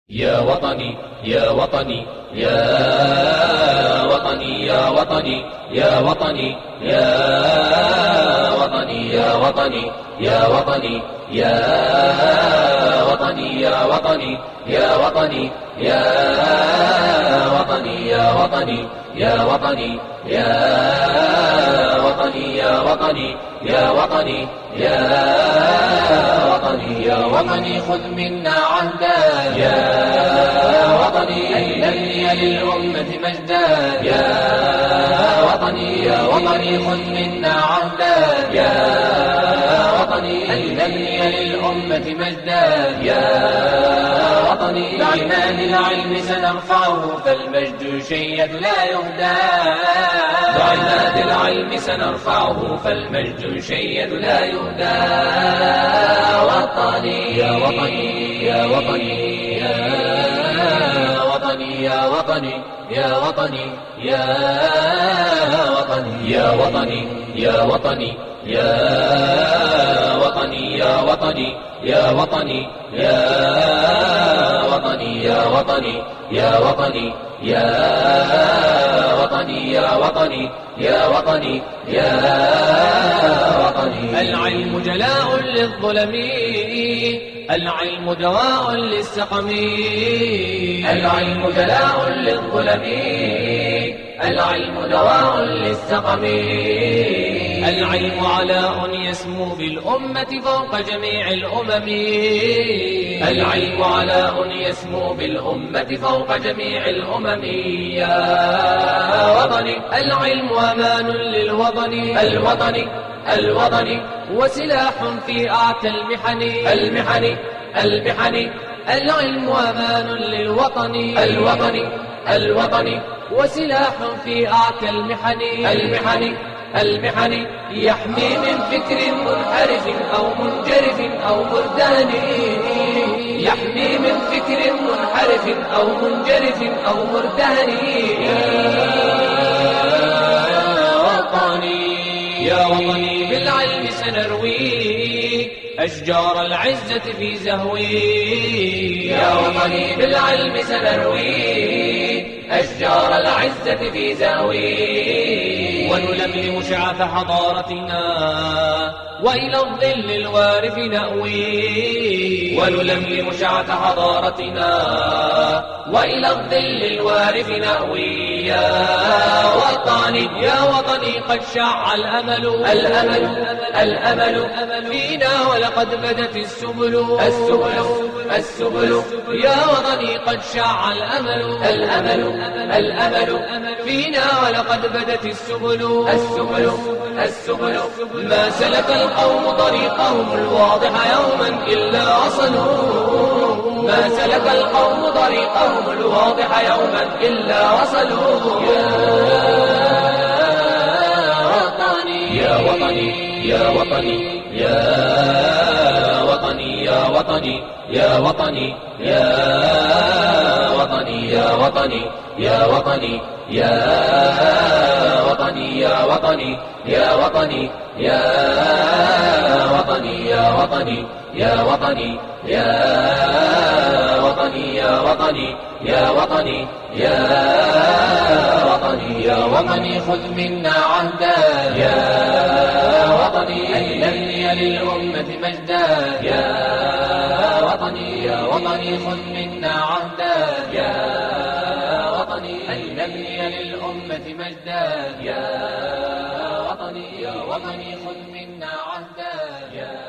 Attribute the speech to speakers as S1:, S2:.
S1: يا وطني يا وطني يا وطني يا وطني يا وطني يا وطني يا وطني يا وطني يا وطني يا وطني يا وطني يا وطني يا وطني يا وطني يا وطني يا وطني يا وطني يا وطني يا وطني خذ منا عهدا يا وطني أن نبني للأمة مجدا يا وطني يا وطني خذ منا عهدا يا وطني أن نبني للأمة مجدا يا وطني بعماد العلم سنرفعه فالمجد شيد لا يهدى بعماد العلم سنرفعه فالمجد شيد لا يهدى وطني يا وطني يا وطني يا وطني يا وطني يا وطني يا وطني يا وطني يا وطني يا وطني يا وطني يا وطني يا وطني يا وطني يا وطني يا وطني يا وطني يا وطني يا وطني العلم جلاء للظلم العلم دواء للسقم العلم جلاء للظلم العلم دواء للسقم العلم علاء يسمو بالأمة فوق جميع الأمم العلم علاء يسمو بالأمة فوق جميع الأمم يا وطني العلم أمان للوطن الوطن وسلاح في أعتى المحن العلم أمان للوطن الوطن وسلاح في أعتى المحن يحمي من فكر منحرف أو منجرف أو مردان يحمي من فكر منحرف أو منجرف أو مردان يا وطني بالعلم سنروي أشجار العزة في زهوي يا وطني بالعلم سنروي أشجار العزة في زهوي ونلملم شعث حضارتنا وإلى الظل الوارف نأوي ونلملم شعث حضارتنا وإلى الظل الوارف نأوي يا وطني قد شع الأمل فينا ولقد بدت السبل يا وطني قد شع الأمل فينا ولقد بدت السبل ما سلك القوم طريقهم الواضح يوما إلا وصلوا ما سلك القوم طريقهم الواضح يوما إلا وصلوا يا وطني يا وطني يا وطني يا وطني يا وطني يا وطني يا وطني يا وطني يا وطني يا وطني يا وطني يا وطني يا وطني يا وطني يا وطني يا وطني يا وطني يا وطني يا وطني خذ منا عهدا يا وطني أن نبني للأمة مجدا يا وطني خذ منا عهدا يا وطني أن نبني للأمة مجدا يا وطني خذ منا عهدا يا